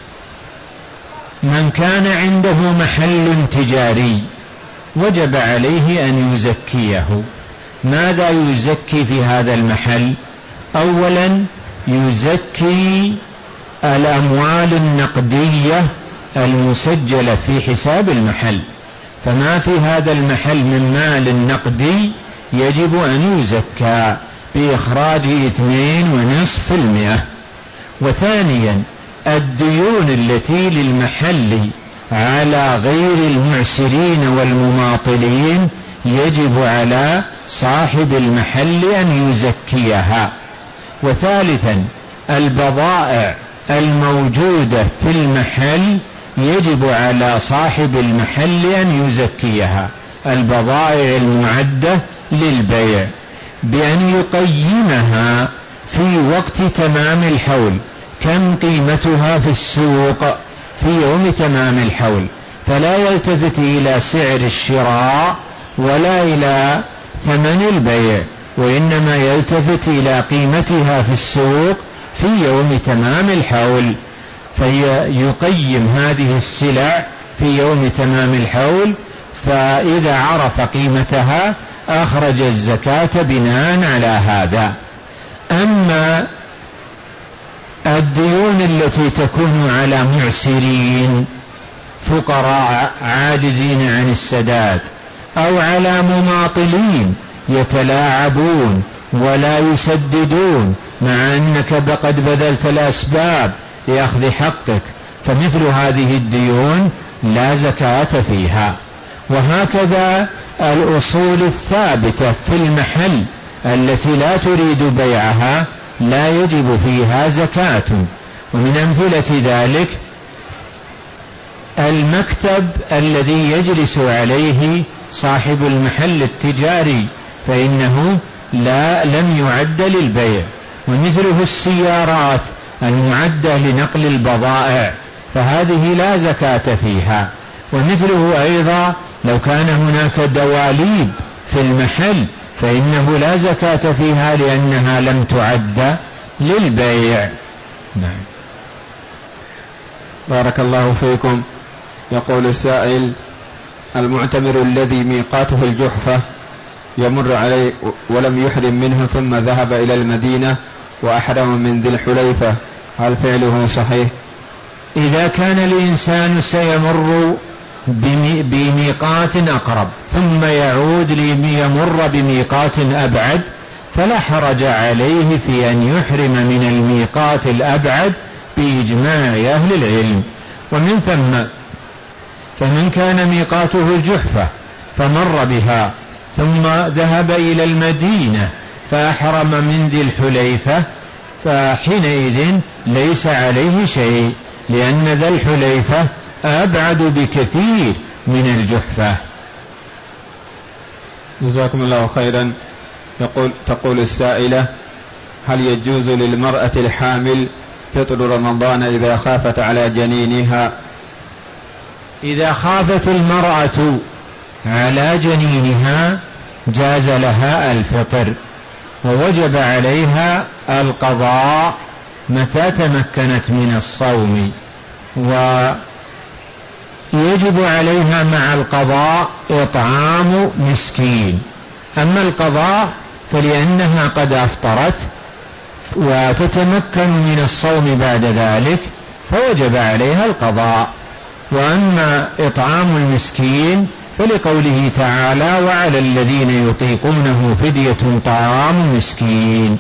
من كان عنده محل تجاري وجب عليه أن يزكيه. ماذا يزكي في هذا المحل؟ أولا يزكي الأموال النقدية المسجلة في حساب المحل، فما في هذا المحل من مال نقدي يجب أن يزكى بإخراج اثنين ونصف المئة. وثانيا الديون التي للمحل على غير المعسرين والمماطلين يجب على صاحب المحل أن يزكيها. وثالثا البضائع الموجودة في المحل يجب على صاحب المحل أن يزكيها، البضائع المعدة للبيع، بأن يقيمها في وقت تمام الحول، كم قيمتها في السوق في يوم تمام الحول، فلا يلتفت إلى سعر الشراء ولا إلى ثمن البيع، وإنما يلتفت إلى قيمتها في السوق في يوم تمام الحول، فيقيم هذه السلع في يوم تمام الحول، فإذا عرف قيمتها أخرج الزكاة بناء على هذا. أما الديون التي تكون على معسرين فقراء عاجزين عن السداد، أو على مماطلين يتلاعبون ولا يسددون مع أنك قد بذلت الأسباب لأخذ حقك، فمثل هذه الديون لا زكاة فيها. وهكذا الأصول الثابتة في المحل التي لا تريد بيعها لا يجب فيها زكاة. ومن أمثلة ذلك المكتب الذي يجلس عليه صاحب المحل التجاري، فإنه لا لم يعد للبيع. ومثله السيارات المعدة لنقل البضائع، فهذه لا زكاة فيها. ومثله أيضا لو كان هناك دواليب في المحل فإنه لا زكاة فيها لأنها لم تعد للبيع. نعم. بارك الله فيكم. يقول السائل: المعتمر الذي ميقاته الجحفة يمر عليه ولم يحرم منه ثم ذهب إلى المدينة وأحرم من ذي الحليفة، هل فعله صحيح؟ إذا كان الإنسان سيمر بميقات أقرب ثم يعود ليمر بميقات أبعد فلا حرج عليه في أن يحرم من الميقات الأبعد بإجماع أهل العلم. ومن ثم فمن كان ميقاته الجحفة فمر بها ثم ذهب إلى المدينة فأحرم من ذي الحليفة فحينئذ ليس عليه شيء، لأن ذا الحليفة أبعد بكثير من الجحفة. جزاكم الله خيرا. يقول تقول السائلة: هل يجوز للمرأة الحامل فطر رمضان إذا خافت على جنينها؟ إذا خافت المرأة على جنينها جاز لها الفطر، ووجب عليها القضاء متى تمكنت من الصوم، ويجب عليها مع القضاء إطعام مسكين. أما القضاء فلأنها قد أفطرت وتتمكن من الصوم بعد ذلك فوجب عليها القضاء. وأما إطعام المسكين فلقوله تعالى: وعلى الذين يطيقونه فدية طعام مسكين.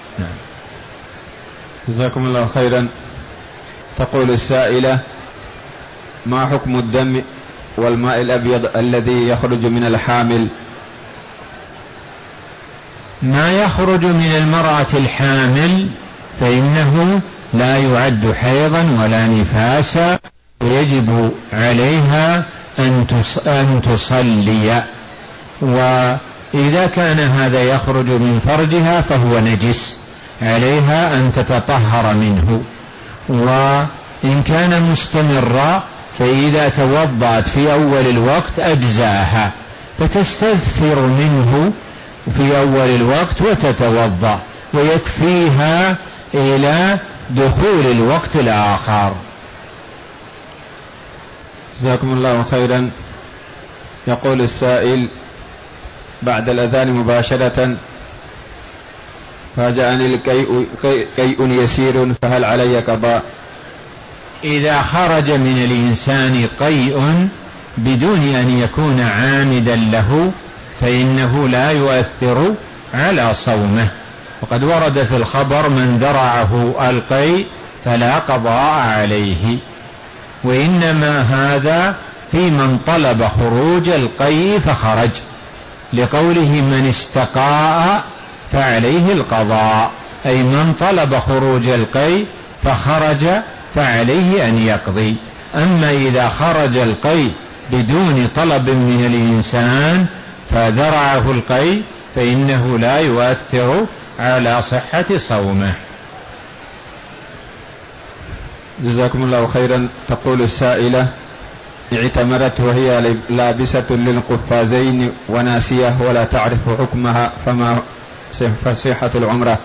جزاكم الله خيرا. تقول السائلة: ما حكم الدم والماء الأبيض الذي يخرج من الحامل؟ ما يخرج من المرأة الحامل فإنه لا يعد حيضا ولا نفاسا، ويجب عليها أن تصلي. وإذا كان هذا يخرج من فرجها فهو نجس، عليها أن تتطهر منه. وإن كان مستمرا فإذا توضأت في أول الوقت أجزاها، فتستغفر منه في أول الوقت وتتوضأ، ويكفيها إلى دخول الوقت الآخر. جزاكم الله خيرا. يقول السائل: بعد الأذان مباشرة فاجأني الكيء كيء يسير فهل علي قضاء؟ إذا خرج من الإنسان قيء بدون أن يكون عامدا له فإنه لا يؤثر على صومه، وقد ورد في الخبر: من ذرعه القيء فلا قضاء عليه. وإنما هذا في من طلب خروج القيء فخرج، لقوله: من استقاء فعليه القضاء، أي من طلب خروج القيء فخرج فعليه أن يقضي. أما إذا خرج القيء بدون طلب من الإنسان فذرعه القيء فإنه لا يؤثر على صحة صومه. جزاكم الله خيرا. تقول السائلة: اعتمرت وهي لابسة للقفازين وناسية ولا تعرف حكمها، فما صحة العمرة؟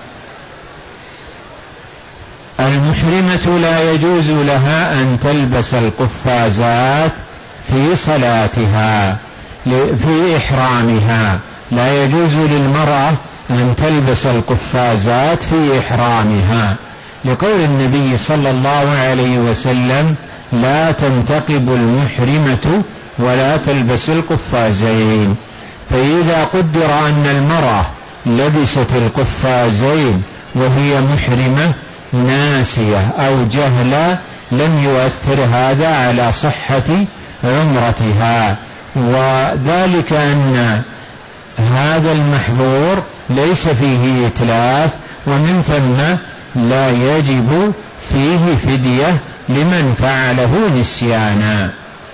المحرمة لا يجوز لها أن تلبس القفازات في صلاتها في إحرامها، لا يجوز للمرأة أن تلبس القفازات في إحرامها، لقول النبي صلى الله عليه وسلم: لا تنتقب المحرمة ولا تلبس القفازين. فإذا قدر أن المرأة لبست القفازين وهي محرمة ناسية أو جهلة لم يؤثر هذا على صحة عمرتها، وذلك أن هذا المحظور ليس فيه إتلاف، ومن ثم لا يجب فيه فدية لمن فعله نسيانا.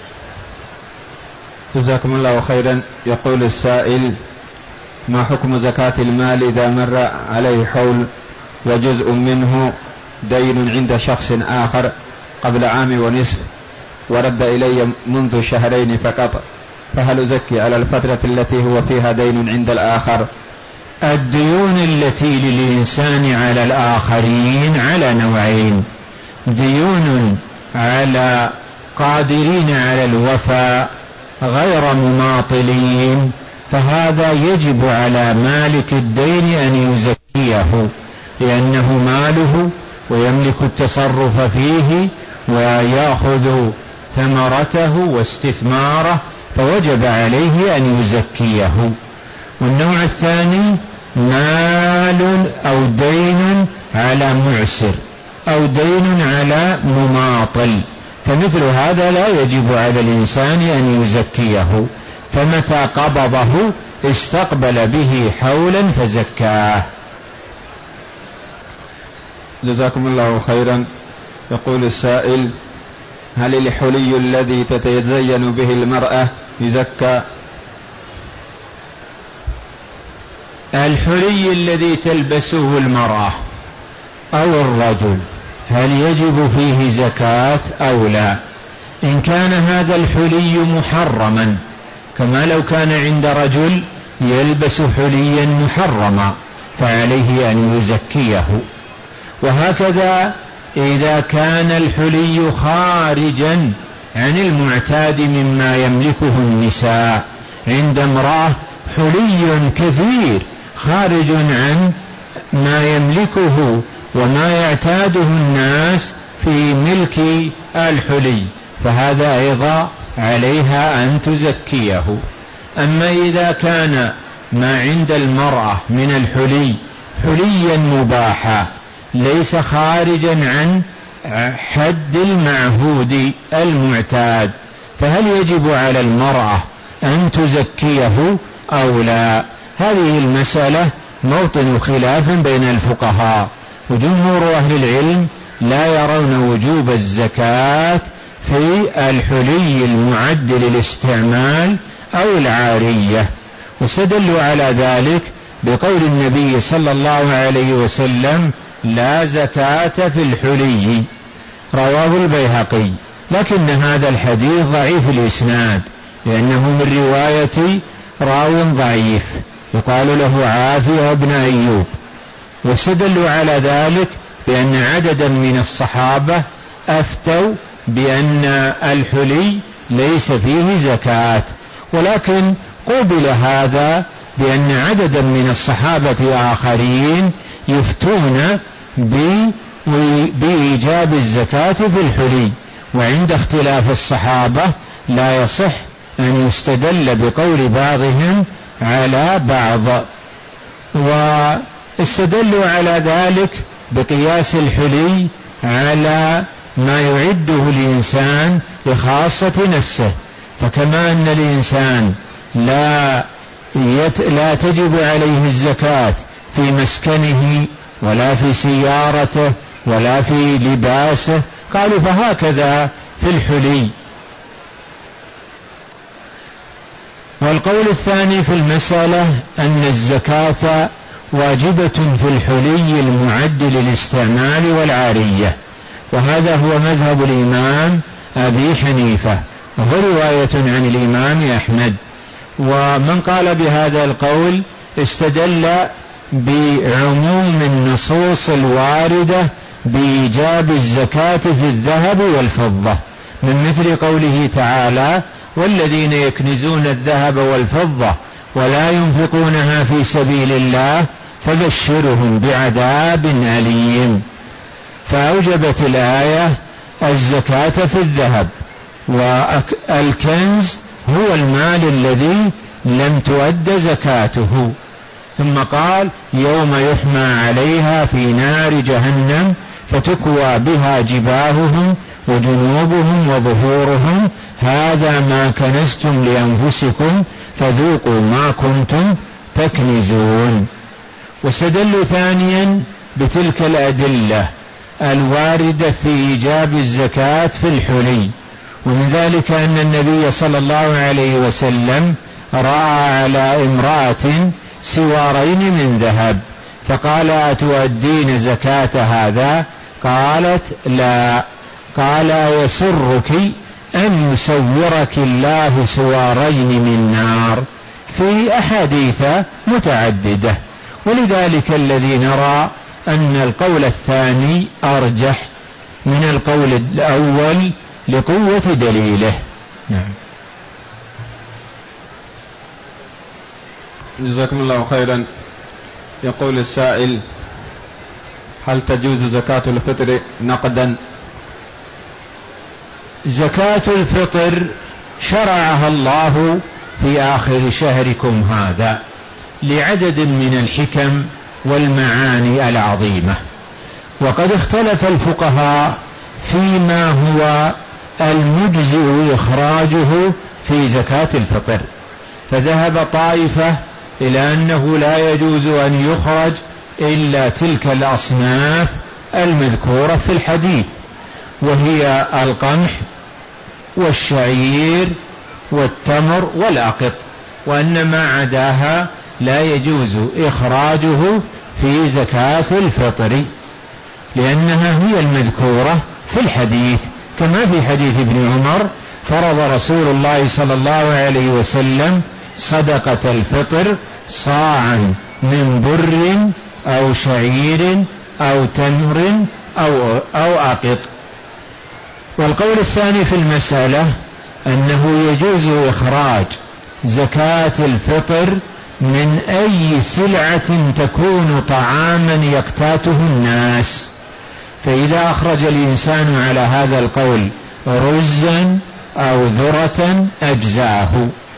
جزاكم الله خيرا. يقول السائل: ما حكم زكاة المال إذا مر عليه حول وجزء منه دين عند شخص آخر قبل عام ونصف ورد إلي منذ شهرين فقط، فهل أزكي على الفترة التي هو فيها دين عند الآخر؟ الديون التي للإنسان على الآخرين على نوعين: ديون على قادرين على الوفاء غير مماطلين، فهذا يجب على مالك الدين أن يزكيه، لأنه ماله ويملك التصرف فيه ويأخذ ثمرته واستثماره، فوجب عليه أن يزكيه. والنوع الثاني مال أو دين على معسر أو دين على مماطل، فمثل هذا لا يجب على الإنسان أن يزكيه، فمتى قبضه استقبل به حولا فزكاه. جزاكم الله خيرا. يقول السائل: هل الحلي الذي تتزين به المرأة يزكى؟ الحلي الذي تلبسه المرأة أو الرجل هل يجب فيه زكاة أو لا؟ إن كان هذا الحلي محرما، كما لو كان عند رجل يلبس حليا محرما فعليه أن يزكيه. وهكذا إذا كان الحلي خارجا عن المعتاد مما يملكه النساء، عند امرأة حلي كثير خارج عن ما يملكه وما يعتاده الناس في ملك الحلي، فهذا أيضا عليها أن تزكيه. أما إذا كان ما عند المرأة من الحلي حليا مباحا ليس خارجا عن حد المعهود المعتاد، فهل يجب على المرأة أن تزكيه أو لا؟ هذه المسألة موطن خلاف بين الفقهاء، وجمهور أهل العلم لا يرون وجوب الزكاة في الحلي المعد للاستعمال أو العارية، واستدلوا على ذلك بقول النبي صلى الله عليه وسلم: لا زكاة في الحلي، رواه البيهقي. لكن هذا الحديث ضعيف الإسناد، لأنه من رواية راو ضعيف يقال له عافية بن أيوب، واستدلوا على ذلك بأن عددا من الصحابة أفتوا بأن الحلي ليس فيه زكاة، ولكن قبل هذا بأن عددا من الصحابة آخرين يفتون بإيجاب الزكاة في الحلي، وعند اختلاف الصحابة لا يصح أن يستدل بقول بعضهم على بعض. واستدلوا على ذلك بقياس الحلي على ما يعده الإنسان لخاصة نفسه، فكما أن الإنسان لا يت... لا تجب عليه الزكاة في مسكنه ولا في سيارته ولا في لباسه، قالوا فهكذا في الحلي. والقول الثاني في المسألة أن الزكاة واجبة في الحلي المعد للاستعمال والعارية، وهذا هو مذهب الإمام أبي حنيفة، وهو رواية عن الإمام أحمد. ومن قال بهذا القول استدل بعموم النصوص الواردة بإيجاب الزكاة في الذهب والفضة، من مثل قوله تعالى: والذين يكنزون الذهب والفضة ولا ينفقونها في سبيل الله فبشرهم بعذاب أليم. فأوجبت الآية الزكاة في الذهب، والكنز هو المال الذي لم تؤد زكاته. ثم قال: يوم يحمى عليها في نار جهنم فتكوى بها جباههم وجنوبهم وظهورهم هذا ما كنزتم لأنفسكم فذوقوا ما كنتم تكنزون. واستدلوا ثانيا بتلك الأدلة الواردة في إيجاب الزكاة في الحلي، ومن ذلك أن النبي صلى الله عليه وسلم رأى على امرأة سوارين من ذهب فقال: أتؤدين زكاة هذا؟ قالت: لا. قال: يسرك أن يسورك الله سوارين من نار، في أحاديث متعددة. ولذلك الذي نرى أن القول الثاني أرجح من القول الأول لقوة دليله. نعم. جزاكم الله خيرا. يقول السائل: هل تجوز زكاة الفطر نقدا؟ زكاة الفطر شرعها الله في آخر شهركم هذا لعدد من الحكم والمعاني العظيمة، وقد اختلف الفقهاء فيما هو المجزئ إخراجه في زكاة الفطر، فذهب طائفة إلى أنه لا يجوز أن يخرج إلا تلك الأصناف المذكورة في الحديث، وهي القمح والشعير والتمر والأقط، وأن ما عداها لا يجوز إخراجه في زكاة الفطر لأنها هي المذكورة في الحديث، كما في حديث ابن عمر: فرض رسول الله صلى الله عليه وسلم صدقة الفطر صاعا من بر أو شعير أو تمر أو, أو أقط. والقول الثاني في المسألة أنه يجوز إخراج زكاة الفطر من أي سلعة تكون طعاما يقتاته الناس، فإذا أخرج الإنسان على هذا القول رزا أو ذرة أجزاه،